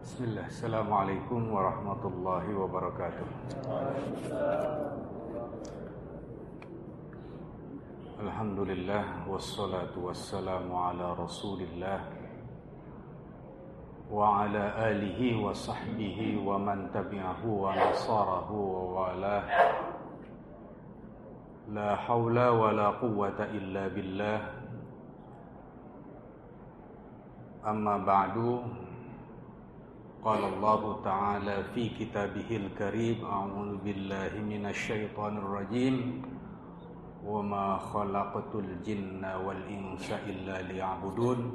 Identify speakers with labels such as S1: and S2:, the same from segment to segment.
S1: Bismillah. Assalamualaikum warahmatullahi wabarakatuh. Alhamdulillah wassalatu wassalamu ala Rasulillah wa ala alihi wa sahbihi wa man tabi'ahu wa nasarahu wa walah. La hawla wa la quwwata illa billah. Amma ba'du. Qala Allah Ta'ala fi kitabihil karim, a'udzu billahi minasy syaithanir rajim. Wa ma khalaqatul jinna wal insa illa liya'budun.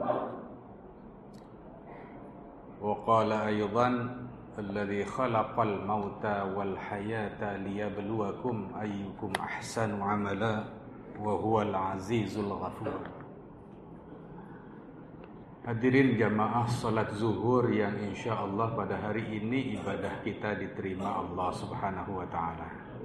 S1: Wa qala aydan alladzi khalaqal mauta wal hayata liyabluwakum ayyukum ahsanu amala wa huwal azizul ghafur. Hadirin jamaah salat zuhur yang insyaallah pada hari ini ibadah kita diterima Allah Subhanahu wa taala.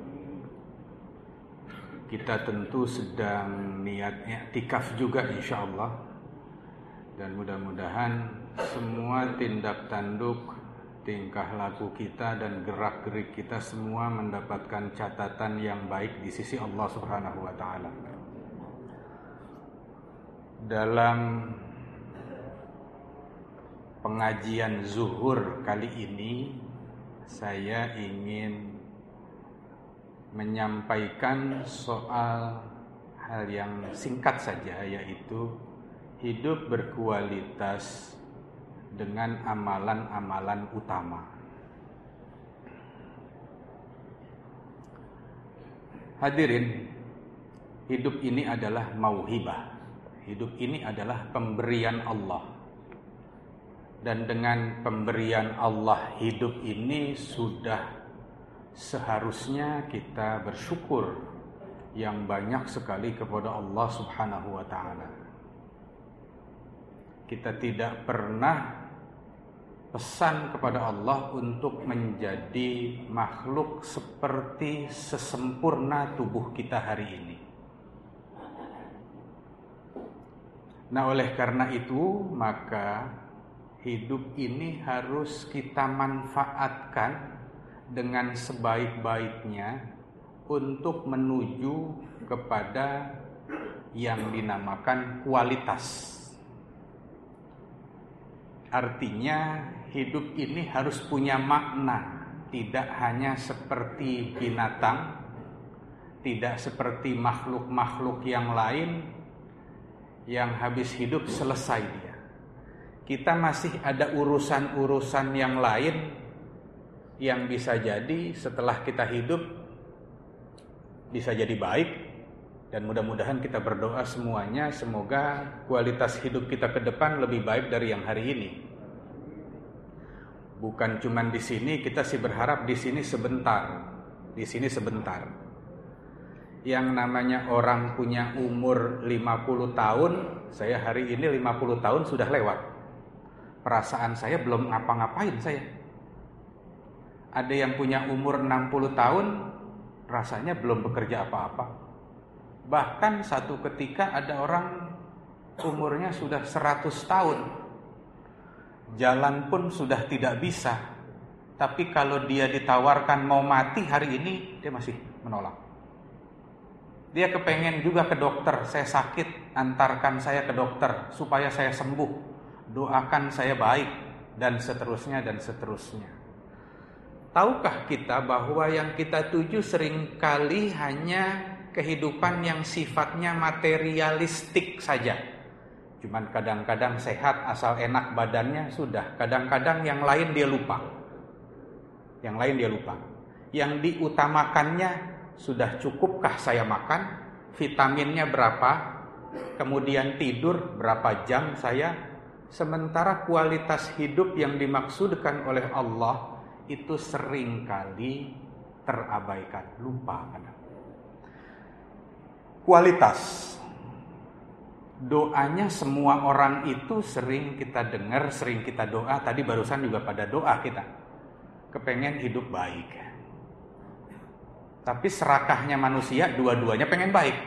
S1: Kita tentu sedang niat i'tikaf juga insyaallah, dan mudah-mudahan semua tindak tanduk, tingkah laku kita dan gerak-gerik kita semua mendapatkan catatan yang baik di sisi Allah Subhanahu wa taala. Dalam pengajian zuhur kali ini, saya ingin menyampaikan soal hal yang singkat saja, yaitu hidup berkualitas dengan amalan-amalan utama. Hadirin, hidup ini adalah mauhibah. Hidup ini adalah pemberian Allah. Dan dengan pemberian Allah hidup ini sudah seharusnya kita bersyukur yang banyak sekali kepada Allah Subhanahu wa taala. Kita tidak pernah pesan kepada Allah untuk menjadi makhluk seperti sesempurna tubuh kita hari ini. Nah, oleh karena itu maka hidup ini harus kita manfaatkan dengan sebaik-baiknya untuk menuju kepada yang dinamakan kualitas. Artinya hidup ini harus punya makna, tidak hanya seperti binatang, tidak seperti makhluk-makhluk yang lain yang habis hidup selesai dia. Kita masih ada urusan-urusan yang lain yang bisa jadi setelah kita hidup bisa jadi baik, dan mudah-mudahan kita berdoa semuanya semoga kualitas hidup kita ke depan lebih baik dari yang hari ini. Bukan cuman di sini, kita sih berharap di sini sebentar, di sini sebentar. Yang namanya orang punya umur 50 tahun, saya hari ini 50 tahun sudah lewat. Perasaan saya belum ngapa-ngapain saya. Ada yang punya umur 60 tahun, rasanya belum bekerja apa-apa. Bahkan satu ketika ada orang umurnya sudah 100 tahun. Jalan pun sudah tidak bisa. Tapi kalau dia ditawarkan mau mati hari ini, dia masih menolak. Dia kepengen juga ke dokter, saya sakit, antarkan saya ke dokter supaya saya sembuh. Doakan saya baik, dan seterusnya dan seterusnya. Tahukah kita bahwa yang kita tuju seringkali hanya kehidupan yang sifatnya materialistik saja. Cuman kadang-kadang sehat asal enak badannya sudah. Kadang-kadang yang lain dia lupa. Yang lain dia lupa. Yang diutamakannya, sudah cukupkah saya makan? Vitaminnya berapa? Kemudian tidur berapa jam saya? Sementara kualitas hidup yang dimaksudkan oleh Allah itu seringkali terabaikan, lupa. Kualitas doanya semua orang itu sering kita dengar, sering kita doa. Tadi barusan juga pada doa kita kepengen hidup baik. Tapi serakahnya manusia dua-duanya pengen baik.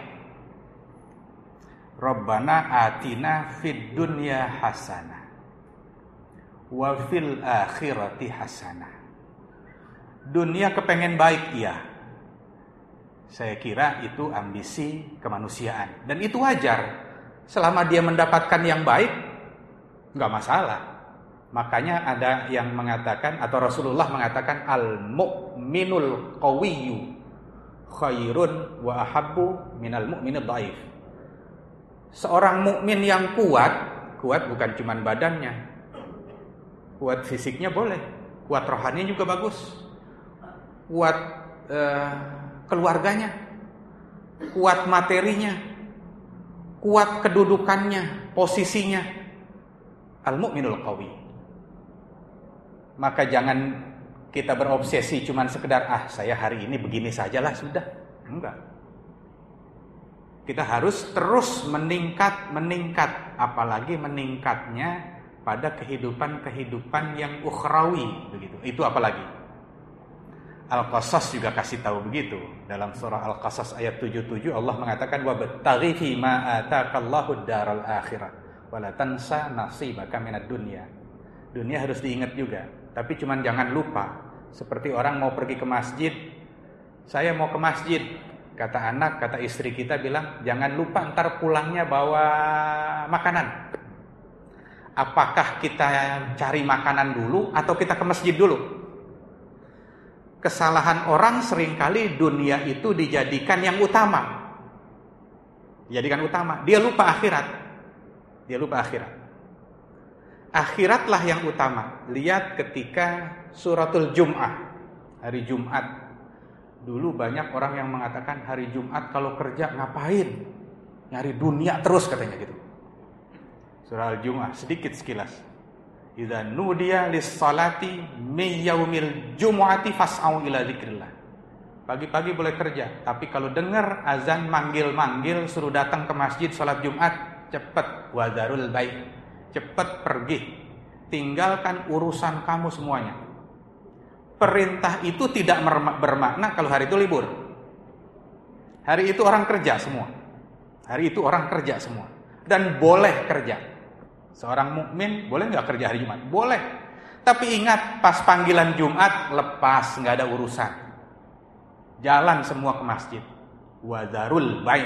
S1: Rabbana atina fid dunya hasanah wa fil akhirati hasanah. Dunia kepengen baik, iya. Saya kira itu ambisi kemanusiaan. Dan itu wajar. Selama dia mendapatkan yang baik, nggak masalah. Makanya ada yang mengatakan, atau Rasulullah mengatakan, al-mu'minul qawiyyu khairun wa ahabbu minal mu'minid dhaif. Seorang mukmin yang kuat bukan cuma badannya. Kuat fisiknya boleh, kuat rohaninya juga bagus. Kuat keluarganya, kuat materinya, kuat kedudukannya, posisinya. Al-mu'minul qawi. Maka jangan kita berobsesi cuman sekedar saya hari ini begini sajalah sudah. Enggak. Kita harus terus meningkat, apalagi meningkatnya pada kehidupan yang ukhrawi begitu. Itu apalagi. Al-Qasas juga kasih tahu begitu. Dalam surah Al-Qasas ayat 77 Allah mengatakan wabtaghi fi ma ataakallahu ad-daral akhirah wa la tansa nasibaka minad dunya. Dunia harus diingat juga, tapi cuman jangan lupa. Seperti orang mau pergi ke masjid, saya mau ke masjid, kata anak, kata istri kita bilang, jangan lupa ntar pulangnya bawa makanan. Apakah kita cari makanan dulu atau kita ke masjid dulu? Kesalahan orang seringkali dunia itu dijadikan yang utama. Dijadikan utama. Dia lupa akhirat. Akhiratlah yang utama. Lihat ketika suratul Jum'ah, hari Jumat. Dulu banyak orang yang mengatakan hari Jumat kalau kerja ngapain? Nyari dunia terus katanya gitu. Surah Al-Jum'ah sedikit sekilas. Idza nudiya lis-salati min yaumil jumu'ati fas'au ila dzikrillah. Pagi-pagi boleh kerja, tapi kalau dengar azan manggil-manggil suruh datang ke masjid salat Jumat, cepat wadzarul bai'. Cepat pergi. Tinggalkan urusan kamu semuanya. Perintah itu tidak bermakna kalau hari itu libur. Hari itu orang kerja semua. Dan boleh kerja. Seorang mukmin boleh nggak kerja hari Jumat? Boleh. Tapi ingat, pas panggilan Jumat lepas, nggak ada urusan. Jalan semua ke masjid. Wadzarul bai'.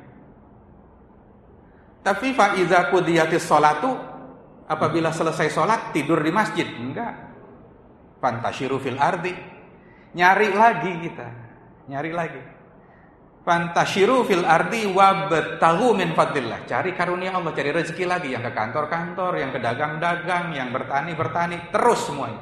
S1: Tapi fa iza qudiyatis sholatu, apabila selesai sholat tidur di masjid? Enggak. Fantashiru fil ardi. Nyari lagi. Fantashiru fil ardi wabtaghu min fadlillah. Cari karunia Allah, cari rezeki lagi, yang ke kantor-kantor, yang ke dagang-dagang, yang bertani, terus semuanya.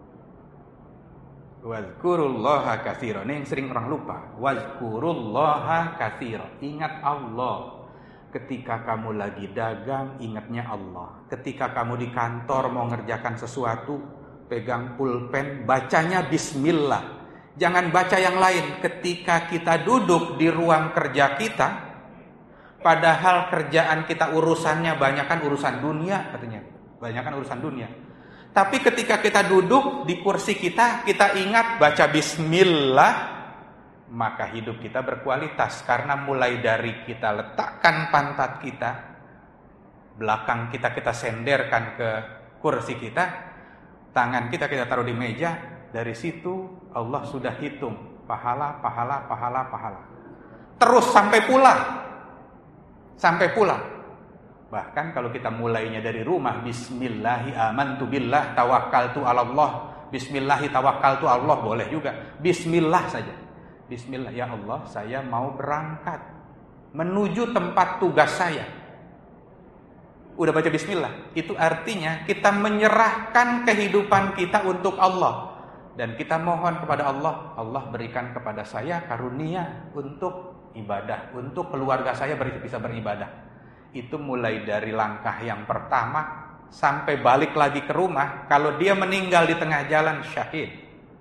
S1: Wazkurullaha katsira. Ini yang sering orang lupa. Wazkurullaha katsira. Ingat Allah. Ketika kamu lagi dagang, ingatnya Allah. Ketika kamu di kantor mau ngerjakan sesuatu, pegang pulpen, bacanya bismillah. Jangan baca yang lain. Ketika kita duduk di ruang kerja kita, padahal kerjaan kita urusannya banyakan urusan dunia katanya. Banyakan urusan dunia. Tapi ketika kita duduk di kursi kita ingat baca bismillah, maka hidup kita berkualitas. Karena mulai dari kita letakkan pantat kita, belakang kita senderkan ke kursi kita, tangan kita taruh di meja. Dari situ Allah sudah hitung pahala. Terus sampai pulang. Bahkan kalau kita mulainya dari rumah, bismillahi amantu billah tawakkaltu 'alallah. Bismillahi tawakkaltu 'alallah boleh juga. Bismillah saja. Bismillah, ya Allah, saya mau berangkat menuju tempat tugas saya. Udah baca bismillah. Itu artinya kita menyerahkan kehidupan kita untuk Allah. Dan kita mohon kepada Allah, Allah berikan kepada saya karunia untuk ibadah, untuk keluarga saya bisa beribadah. Itu mulai dari langkah yang pertama sampai balik lagi ke rumah. Kalau dia meninggal di tengah jalan, syahid.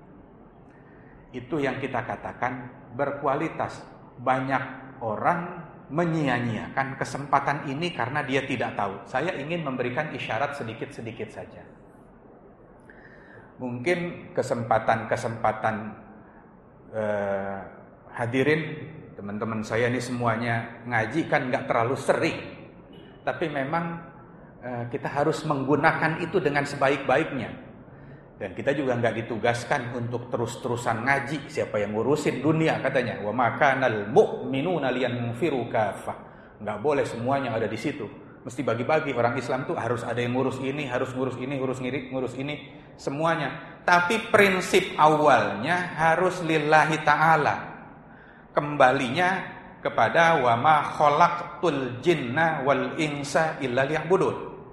S1: Itu yang kita katakan berkualitas. Banyak orang menyia-nyiakan kesempatan ini karena dia tidak tahu. Saya ingin memberikan isyarat sedikit-sedikit saja. Mungkin kesempatan hadirin teman-teman saya ini semuanya ngaji kan nggak terlalu sering, tapi memang kita harus menggunakan itu dengan sebaik-baiknya. Dan kita juga nggak ditugaskan untuk terus-terusan ngaji. Siapa yang ngurusin dunia katanya? Wa makanal mu'minuna liyanfiru kafah. Nggak boleh semuanya ada di situ. Mesti bagi-bagi. Orang Islam tuh harus ada yang ngurus ini, harus ngurus ini, ngurus ini, semuanya. Tapi prinsip awalnya harus lillahi ta'ala. Kembalinya kepada wa ma khalaqtul jinna wal insa illa liya'budun.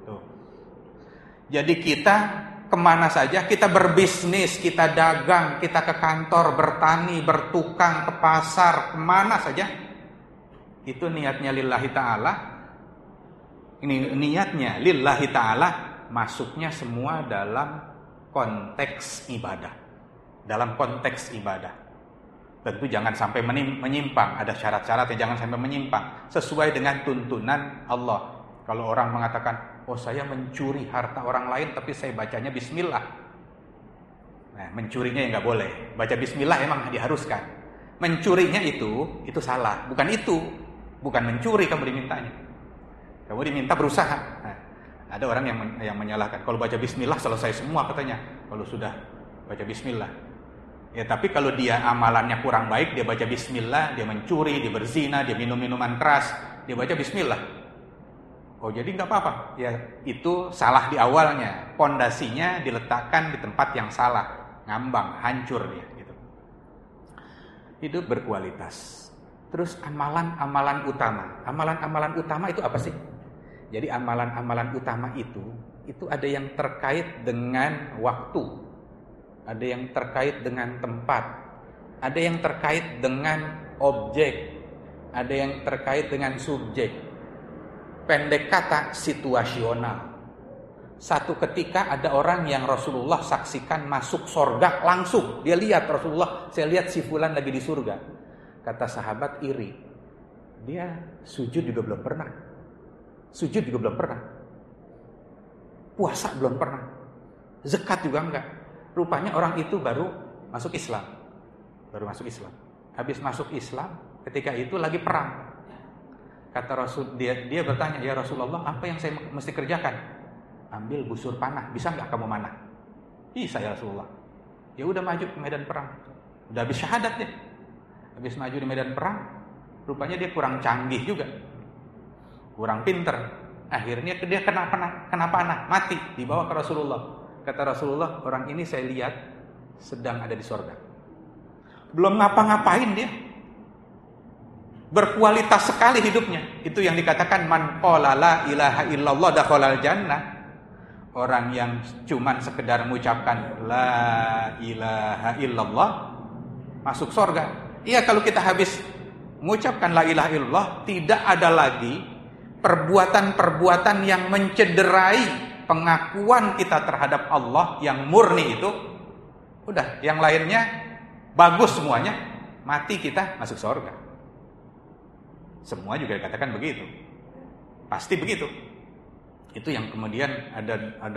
S1: Jadi kita kemana saja, kita berbisnis, kita dagang, kita ke kantor, bertani, bertukang, ke pasar, kemana saja, itu niatnya lillahi ta'ala. Ini niatnya lillahi ta'ala, masuknya semua dalam konteks ibadah. Dalam konteks ibadah. Tentu jangan sampai menyimpang, ada syarat-syaratnya, jangan sampai menyimpang, sesuai dengan tuntunan Allah. Kalau orang mengatakan, oh saya mencuri harta orang lain tapi saya bacanya bismillah. Nah, mencurinya ya nggak boleh. Baca bismillah emang diharuskan. Mencurinya itu salah. Bukan itu. Bukan mencuri kamu dimintanya. Kamu diminta berusaha. Nah, ada orang yang menyalahkan. Kalau baca bismillah selesai semua katanya. Kalau sudah baca bismillah. Ya tapi kalau dia amalannya kurang baik, dia baca bismillah, dia mencuri, dia berzina, dia minum minuman keras, dia baca bismillah. Oh jadi nggak apa-apa, ya itu salah di awalnya, pondasinya diletakkan di tempat yang salah, ngambang, hancur dia. Gitu. Hidup berkualitas. Terus amalan-amalan utama itu apa sih? Jadi amalan-amalan utama itu ada yang terkait dengan waktu, ada yang terkait dengan tempat, ada yang terkait dengan objek, ada yang terkait dengan subjek. Pendek kata situasional. Satu ketika ada orang yang Rasulullah saksikan masuk surga langsung. Dia lihat Rasulullah, saya lihat si fulan lagi di surga. Kata sahabat iri. Dia sujud juga belum pernah. Puasa belum pernah. Zakat juga enggak. Rupanya orang itu baru masuk Islam. Habis masuk Islam, ketika itu lagi perang. Kata Rasul, dia bertanya, ya Rasulullah, apa yang saya mesti kerjakan? Ambil busur panah, bisa nggak kamu manah? Bisa ya Rasulullah. Ya udah maju ke medan perang. Udah habis syahadat deh. Habis maju di medan perang, rupanya dia kurang canggih juga, kurang pinter. Akhirnya dia kena panah, mati, dibawa ke Rasulullah. Kata Rasulullah, orang ini saya lihat sedang ada di surga. Belum ngapa-ngapain dia. Berkualitas sekali hidupnya. Itu yang dikatakan man qala la ilaha illallah dakhalal jannah. Orang yang cuman sekedar mengucapkan la ilaha illallah masuk surga. Iya, kalau kita habis mengucapkan la ilaha illallah, tidak ada lagi perbuatan-perbuatan yang mencederai pengakuan kita terhadap Allah yang murni itu. Udah, yang lainnya bagus semuanya, mati kita masuk surga. Semua juga dikatakan begitu. Pasti begitu. Itu yang kemudian ada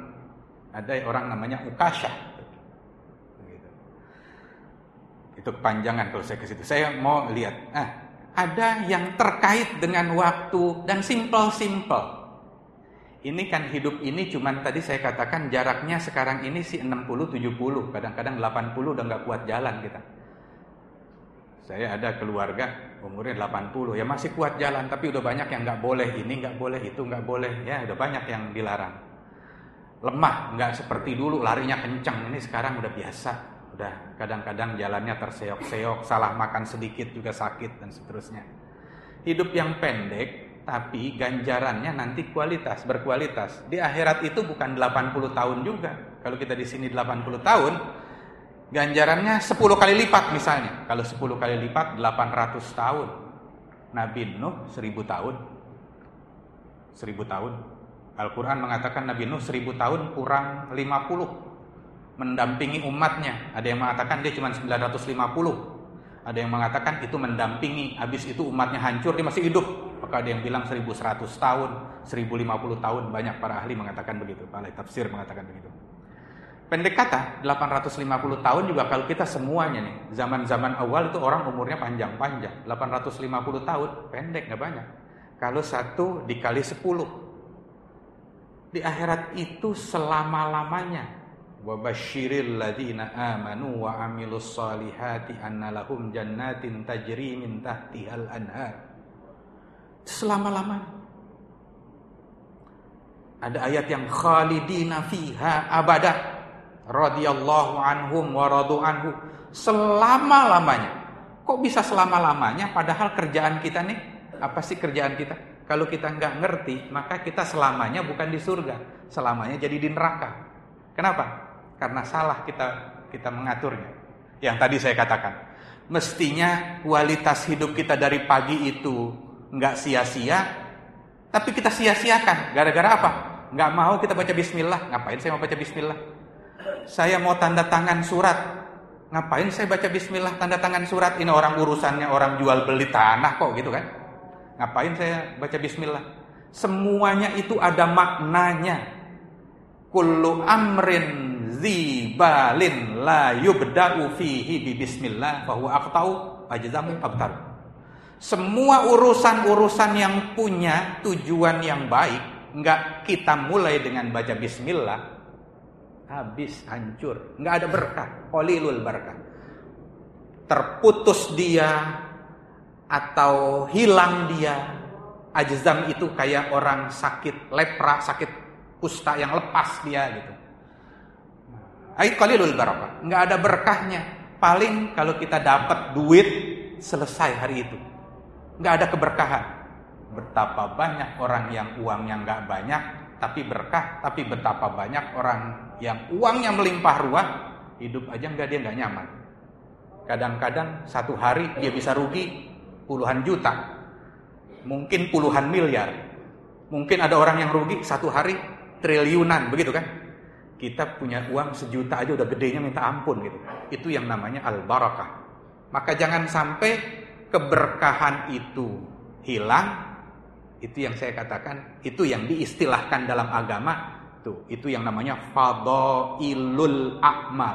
S1: orang namanya Ukasyah. Begitu. Itu kepanjangan kalau saya ke situ. Saya mau lihat. Ada yang terkait dengan waktu dan simple. Ini kan hidup ini cuman tadi saya katakan jaraknya sekarang ini sih 60-70. Kadang-kadang 80 udah gak kuat jalan kita. Saya ada keluarga umurnya 80, ya masih kuat jalan, tapi udah banyak yang nggak boleh ini, nggak boleh itu, nggak boleh, ya udah banyak yang dilarang. Lemah, nggak seperti dulu larinya kencang, ini sekarang udah biasa, udah kadang-kadang jalannya terseok-seok, salah makan sedikit juga sakit dan seterusnya. Hidup yang pendek, tapi ganjarannya nanti berkualitas. Di akhirat itu bukan 80 tahun juga. Kalau kita di sini 80 tahun, ganjarannya 10 kali lipat misalnya. Kalau 10 kali lipat 800 tahun. Nabi Nuh 1000 tahun. 1000 tahun. Al-Quran mengatakan Nabi Nuh 1000 tahun kurang 50. Mendampingi umatnya. Ada yang mengatakan dia cuma 950. Ada yang mengatakan itu mendampingi. Habis itu umatnya hancur, dia masih hidup. Maka ada yang bilang 1100 tahun, 1050 tahun. Banyak para ahli mengatakan begitu. Para tafsir mengatakan begitu. Pendek kata 850 tahun juga kalau kita semuanya nih, zaman-zaman awal itu orang umurnya panjang-panjang. 850 tahun pendek, gak banyak. Kalau 1 dikali 10 Di akhirat itu selama-lamanya. Wa basyiril ladzina amanu wa amilus solihati anna lahum jannatin tajri min tahtihal anhar. Selama-lamanya. Ada ayat yang khalidina fiha abada radhiyallahu anhum wa radu anhu. Selama-lamanya. Kok bisa selama-lamanya padahal kerjaan kita nih, apa sih kerjaan kita? Kalau kita nggak ngerti, maka kita selamanya bukan di surga, selamanya jadi di neraka. Kenapa? Karena salah kita mengaturnya. Yang tadi saya katakan, mestinya kualitas hidup kita dari pagi itu nggak sia-sia, tapi kita sia-siakan. Gara-gara apa? Nggak mau kita baca bismillah. Ngapain saya mau baca bismillah? Saya mau tanda tangan surat. Ngapain saya baca bismillah tanda tangan surat? Ini orang urusannya orang jual beli tanah kok gitu kan? Ngapain saya baca bismillah? Semuanya itu ada maknanya. Kullu amrin zibalin la yubda'u fihi bi bismillah fa huwa aqta'u ajzamu abtar. Semua urusan-urusan yang punya tujuan yang baik, enggak kita mulai dengan baca bismillah, habis hancur, enggak ada berkah, qalilul barakah. Terputus dia atau hilang dia. Ajzam itu kayak orang sakit lepra, sakit kusta yang lepas dia gitu. Ai qalilul barakah, enggak ada berkahnya. Paling kalau kita dapat duit selesai hari itu. Enggak ada keberkahan. Betapa banyak orang yang uangnya enggak banyak tapi berkah, tapi betapa banyak orang yang uangnya melimpah ruah, hidup aja dia enggak nyaman. Kadang-kadang satu hari dia bisa rugi puluhan juta. Mungkin puluhan miliar. Mungkin ada orang yang rugi satu hari triliunan, begitu kan? Kita punya uang 1 juta aja udah gedenya minta ampun gitu. Itu yang namanya al-barakah. Maka jangan sampai keberkahan itu hilang. Itu yang saya katakan, itu yang diistilahkan dalam agama, itu yang namanya fadhailul a'mal.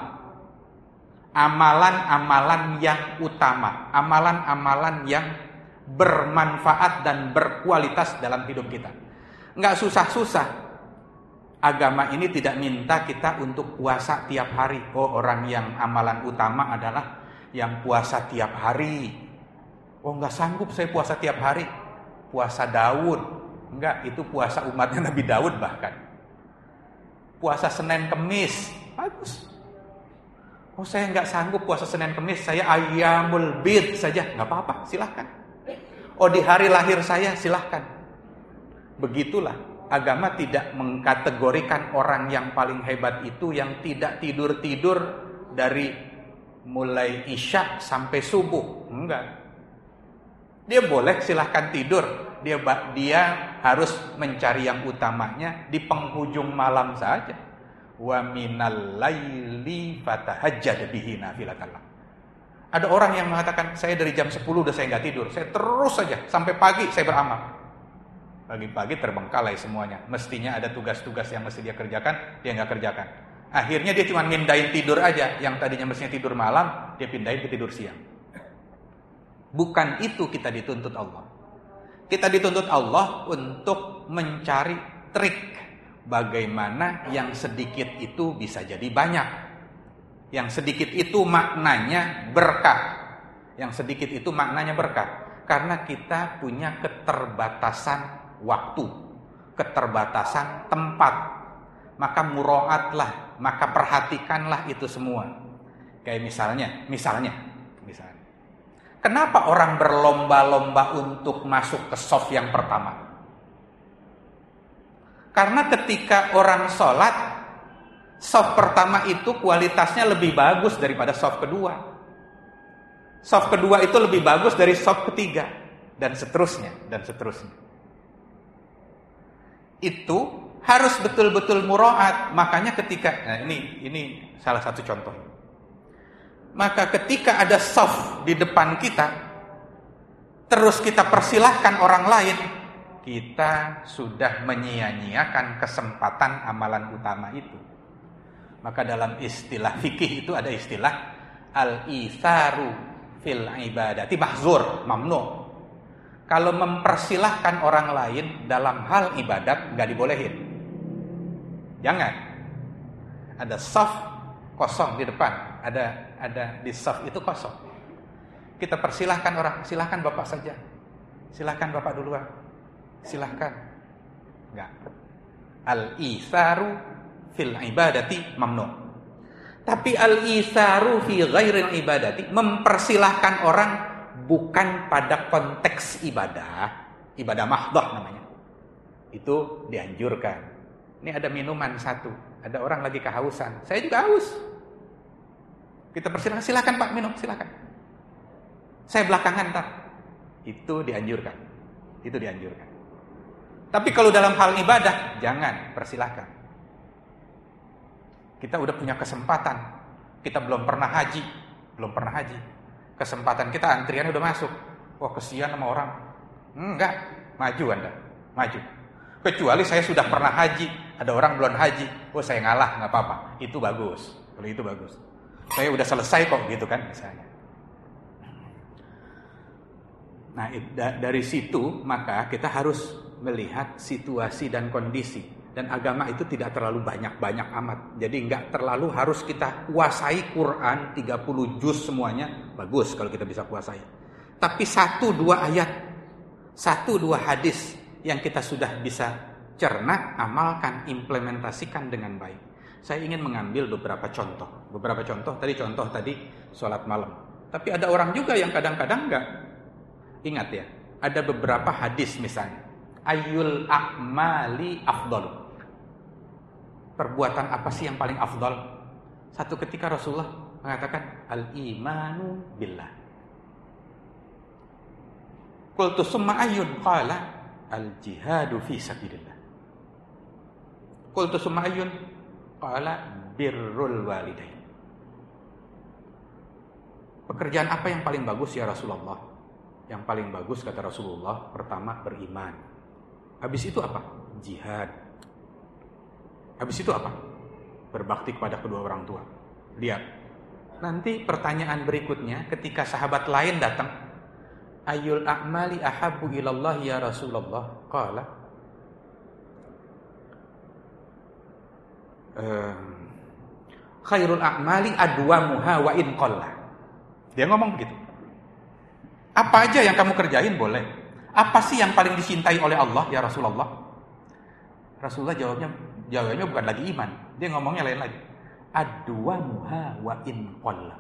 S1: Amalan-amalan yang utama, amalan-amalan yang bermanfaat dan berkualitas dalam hidup kita. Enggak susah-susah. Agama ini tidak minta kita untuk puasa tiap hari. Oh, orang yang amalan utama adalah yang puasa tiap hari. Oh, enggak sanggup saya puasa tiap hari. Puasa Daud. Enggak, itu puasa umatnya Nabi Daud bahkan. Puasa Senin Kemis. Bagus. Oh, saya enggak sanggup puasa Senin Kemis. Saya Ayyamul Bid saja. Enggak apa-apa, silahkan. Oh, di hari lahir saya, silahkan. Begitulah. Agama tidak mengkategorikan orang yang paling hebat itu yang tidak tidur-tidur dari mulai isya sampai subuh. Enggak. Dia boleh silahkan tidur. Dia harus mencari yang utamanya di penghujung malam saja. Wa minal laili fatahajjad bihi nafilatan. Ada orang yang mengatakan, saya dari jam 10 udah saya enggak tidur. Saya terus saja sampai pagi saya beramal. Pagi-pagi terbengkalai semuanya. Mestinya ada tugas-tugas yang mesti dia kerjakan, dia nggak kerjakan. Akhirnya dia cuma mindahin tidur aja. Yang tadinya mestinya tidur malam, dia pindahin ke tidur siang. Bukan itu kita dituntut Allah. Kita dituntut Allah untuk mencari trik bagaimana yang sedikit itu bisa jadi banyak. Yang sedikit itu maknanya berkah. Yang sedikit itu maknanya berkah. Karena kita punya keterbatasan waktu, keterbatasan tempat, maka muraatlah, maka perhatikanlah itu semua. Kayak misalnya, kenapa orang berlomba-lomba untuk masuk ke shaf yang pertama? Karena ketika orang sholat, shaf pertama itu kualitasnya lebih bagus daripada shaf kedua. Shaf kedua itu lebih bagus dari shaf ketiga, dan seterusnya, dan seterusnya. Itu harus betul-betul muraat. Makanya ketika, nah ini salah satu contoh. Maka ketika ada shaf di depan kita, terus kita persilahkan orang lain, kita sudah menyia-nyiakan kesempatan amalan utama itu. Maka dalam istilah fikih itu ada istilah al-itharu fil ibadati mahzur, mamnu. Kalau mempersilahkan orang lain dalam hal ibadat nggak dibolehin. Jangan. Ada saf kosong di depan, ada di saf itu kosong. Kita persilahkan orang, silahkan Bapak saja. Silahkan Bapak duluan. Silahkan. Enggak. Al-isaru fil ibadati mamnu. Tapi al-isaru fi ghairil ibadati, mempersilahkan orang bukan pada konteks ibadah mahdhah namanya. Itu dianjurkan. Ini ada minuman satu, ada orang lagi kehausan. Saya juga haus. Kita persilahkan, silakan Pak minum, silakan. Saya belakangan tak. Itu dianjurkan. Itu dianjurkan. Tapi kalau dalam hal ibadah, jangan, persilahkan. Kita udah punya kesempatan. Kita belum pernah haji. Kesempatan kita antrian udah masuk. Wah, kesian sama orang. Enggak, maju Anda. Maju. Kecuali saya sudah pernah haji, ada orang belum haji. Oh, saya ngalah, enggak apa-apa. Itu bagus. Kalau itu bagus. Saya udah selesai kok gitu kan misalnya. Nah, dari situ maka kita harus melihat situasi dan kondisi. Dan agama itu tidak terlalu banyak-banyak amat. Jadi enggak terlalu harus kita kuasai Quran 30 juz semuanya. Bagus kalau kita bisa kuasai. Tapi 1-2 ayat, 1-2 hadis yang kita sudah bisa cerna, amalkan, implementasikan dengan baik. Saya ingin mengambil beberapa contoh. Contoh tadi sholat malam. Tapi ada orang juga yang kadang-kadang enggak. Ingat ya, ada beberapa hadis misalnya. Ayyul a'mali afdal. Perbuatan apa sih yang paling afdal? Satu ketika Rasulullah mengatakan al-imanu billah. Qultu summa ayyun? Qala al-jihadu fi sabilillah. Qultu summa ayyun? Qala birrul walidain. Pekerjaan apa yang paling bagus ya Rasulullah? Yang paling bagus kata Rasulullah, pertama beriman. Habis itu apa? Jihad. Habis itu apa? Berbakti kepada kedua orang tua. Lihat. Nanti pertanyaan berikutnya ketika sahabat lain datang, ayyul a'mali ahabbu ilallah ya Rasulullah? Qala khairul a'mali adwamuha wa in qalla. Dia ngomong begitu. Apa aja yang kamu kerjain boleh. Apa sih yang paling dicintai oleh Allah ya Rasulullah? Rasulullah jawabnya bukan lagi iman. Dia ngomongnya lain lagi. Adwamuha wa in qalla.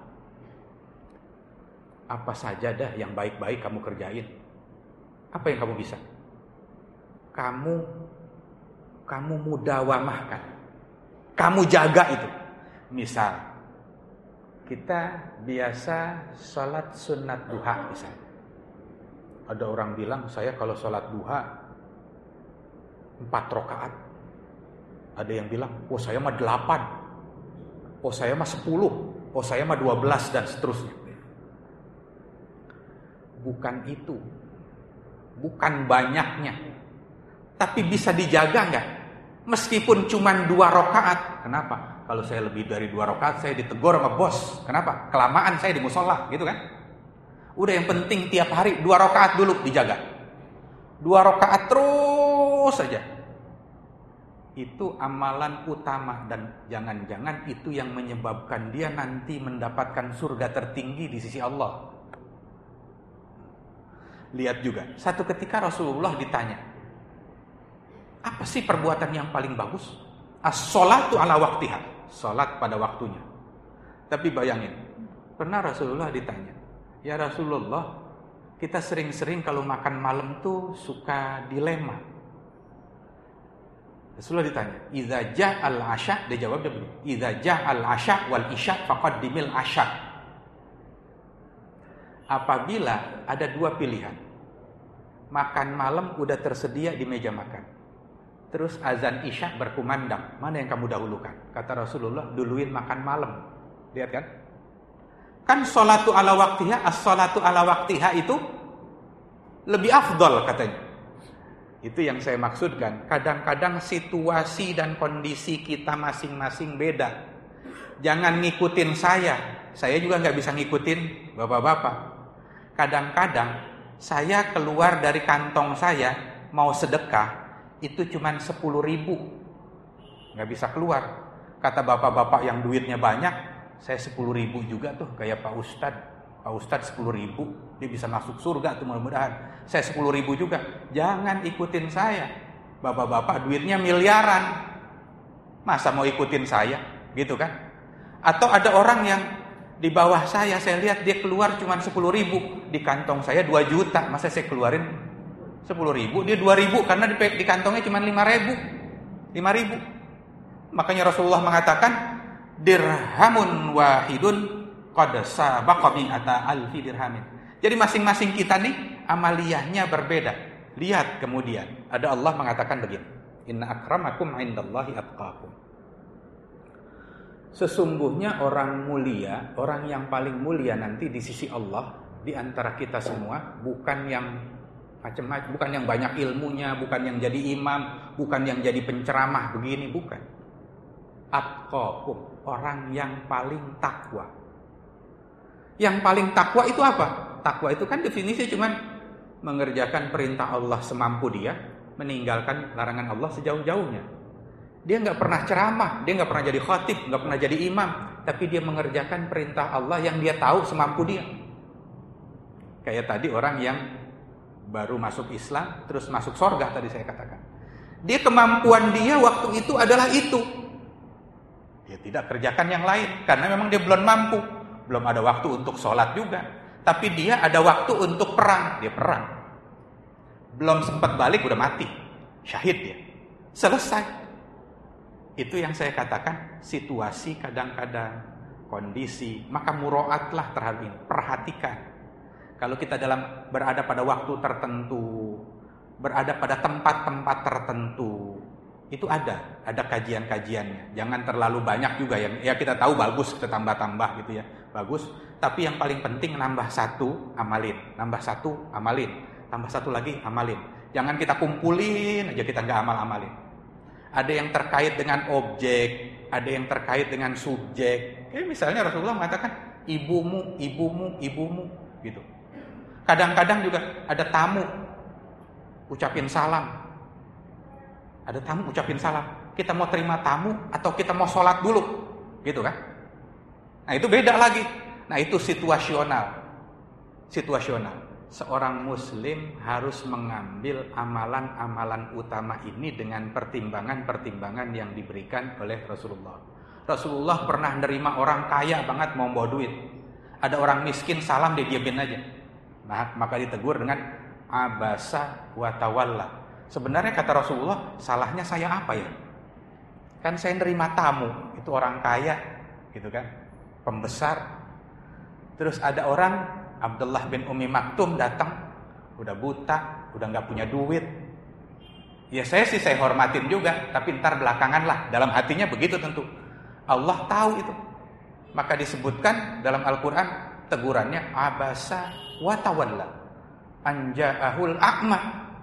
S1: Apa saja dah yang baik-baik kamu kerjain. Apa yang kamu bisa? Kamu mudawamahkan. Kamu jaga itu. Misal kita biasa sholat sunat duha misalnya. Ada orang bilang saya kalau sholat duha 4 rakaat. Ada yang bilang, oh saya mah 8. Oh saya mah 10. Oh saya mah 12 dan seterusnya. Bukan itu. Bukan banyaknya. Tapi bisa dijaga enggak? Meskipun cuma 2 rakaat. Kenapa? Kalau saya lebih dari 2 rakaat saya ditegur sama bos. Kenapa? Kelamaan saya di musola, gitu kan? Udah yang penting tiap hari 2 rakaat dulu dijaga. 2 rakaat terus saja. Itu amalan utama dan jangan-jangan itu yang menyebabkan dia nanti mendapatkan surga tertinggi di sisi Allah. Lihat juga, satu ketika Rasulullah ditanya, apa sih perbuatan yang paling bagus? As-sholatu ala waktiha, salat pada waktunya. Tapi bayangin, pernah Rasulullah ditanya, ya Rasulullah, kita sering-sering kalau makan malam tuh suka dilema. Rasulullah ditanya, idza ja'al asya, dia jawab begini, idza ja'al asya wal isya faqaddimil asya. Apabila ada 2 pilihan, makan malam udah tersedia di meja makan, terus azan isya berkumandang, mana yang kamu dahulukan? Kata Rasulullah, duluin makan malam. Lihat kan? Kan sholatu ala waktiha, as-sholatu ala waktiha itu lebih afdol katanya. Itu yang saya maksudkan. Kadang-kadang situasi dan kondisi kita masing-masing beda. Jangan ngikutin saya. Saya juga nggak bisa ngikutin bapak-bapak. Kadang-kadang saya keluar dari kantong saya mau sedekah itu cuma 10.000. nggak bisa keluar. Kata bapak-bapak yang duitnya banyak, saya 10.000 juga tuh kayak Pak Ustadz. Pak Ustadz 10.000, dia bisa masuk surga tuh mudah-mudahan. Saya 10.000 juga. Jangan ikutin saya. Bapak-bapak duitnya miliaran. Masa mau ikutin saya? Gitu kan? Atau ada orang yang di bawah saya lihat dia keluar cuma 10.000. Di kantong saya 2 juta. Masa saya keluarin 10.000? Dia 2.000 karena di kantongnya cuma 5.000. Makanya Rasulullah mengatakan, dirhamun wahidun qad sabaqa mi'ata alfi dirhamin. Jadi masing-masing kita nih amaliyahnya berbeda. Lihat kemudian, ada Allah mengatakan begini, inna akramakum indallahi atqakum. Sesungguhnya orang mulia, orang yang paling mulia nanti di sisi Allah di antara kita semua bukan yang macam-macam, bukan yang banyak ilmunya, bukan yang jadi imam, bukan yang jadi penceramah begini, bukan. Atqakum, orang yang paling takwa. Yang paling takwa itu apa? Takwa itu kan definisi cuman mengerjakan perintah Allah semampu dia, meninggalkan larangan Allah sejauh-jauhnya. Dia nggak pernah ceramah, dia nggak pernah jadi khatib, nggak pernah jadi imam, tapi dia mengerjakan perintah Allah yang dia tahu semampu dia. Kayak tadi orang yang baru masuk Islam, terus masuk surga tadi saya katakan. Dia kemampuan dia waktu itu adalah itu. Dia tidak kerjakan yang lain karena memang dia belum mampu, belum ada waktu untuk sholat juga. Tapi dia ada waktu untuk perang, dia perang. Belum sempat balik udah mati, syahid dia. Selesai. Itu yang saya katakan, situasi kadang-kadang, kondisi, maka muroatlah terhadap ini, perhatikan. Kalau kita berada pada waktu tertentu, berada pada tempat-tempat tertentu, itu ada kajian-kajiannya. Jangan terlalu banyak juga ya kita tahu bagus, kita tambah-tambah gitu ya, bagus. Tapi yang paling penting nambah satu, amalin, nambah satu, amalin, tambah satu lagi, amalin. Jangan kita kumpulin aja kita nggak amal-amalin. Ada yang terkait dengan objek, ada yang terkait dengan subjek. Kayak misalnya Rasulullah mengatakan ibumu, gitu. Kadang-kadang juga ada tamu, ucapin salam. Ada tamu ucapin salam. Kita mau terima tamu atau kita mau sholat dulu, gitu kan? Nah itu beda lagi. Nah itu situasional. Seorang muslim harus mengambil amalan-amalan utama ini dengan pertimbangan-pertimbangan yang diberikan oleh Rasulullah. Rasulullah pernah nerima orang kaya banget mau bawa duit. Ada orang miskin salam dia diamin aja. Maka ditegur dengan abasa wa tawalla. Sebenarnya kata Rasulullah, salahnya saya apa ya? Kan saya nerima tamu, itu orang kaya, gitu kan? Pembesar. Terus ada orang Abdullah bin Umi Maktum datang, udah buta, udah nggak punya duit. Ya saya hormatin juga, tapi ntar belakangan lah. Dalam hatinya begitu tentu. Allah tahu itu. Maka disebutkan dalam Al-Quran tegurannya abasa wa tawalla anja'ahul a'ma.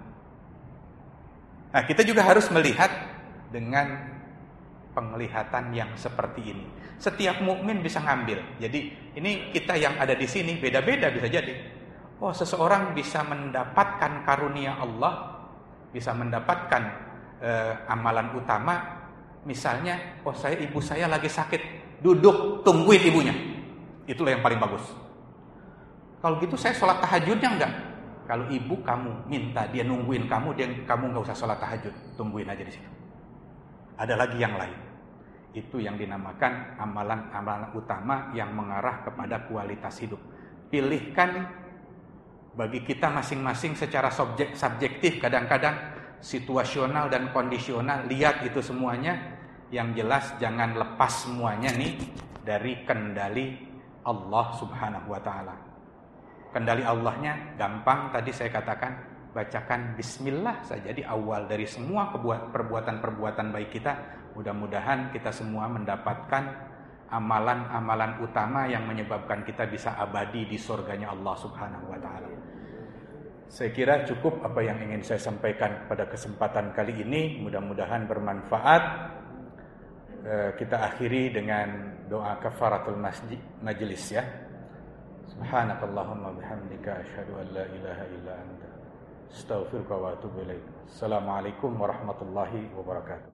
S1: Nah kita juga harus melihat dengan penglihatan yang seperti ini. Setiap mukmin bisa ngambil. Jadi ini kita yang ada di sini beda-beda bisa jadi. Oh, seseorang bisa mendapatkan karunia Allah, bisa mendapatkan amalan utama. Misalnya, ibu saya lagi sakit, duduk tungguin ibunya. Itulah yang paling bagus. Kalau gitu saya sholat tahajudnya enggak. Kalau ibu kamu minta dia nungguin kamu, kamu nggak usah sholat tahajud, tungguin aja di situ. Ada lagi yang lain. Itu yang dinamakan amalan-amalan utama yang mengarah kepada kualitas hidup. Pilihkan bagi kita masing-masing secara subjektif, kadang-kadang situasional dan kondisional. Lihat itu semuanya. Yang jelas jangan lepas semuanya nih dari kendali Allah Subhanahu wa ta'ala. Kendali Allahnya gampang, tadi saya katakan, bacakan bismillah saja di awal dari semua perbuatan-perbuatan baik kita. Mudah-mudahan kita semua mendapatkan amalan-amalan utama yang menyebabkan kita bisa abadi di surganya Allah Subhanahu wa ta'ala. Saya kira cukup apa yang ingin saya sampaikan pada kesempatan kali ini. Mudah-mudahan bermanfaat. Kita akhiri dengan doa kafaratul majlis ya. Subhanakallahumma bihamdika asyhadu an la ilaha illa anta astaghfiruka wa atubu ilaik. Assalamualaikum warahmatullahi wabarakatuh.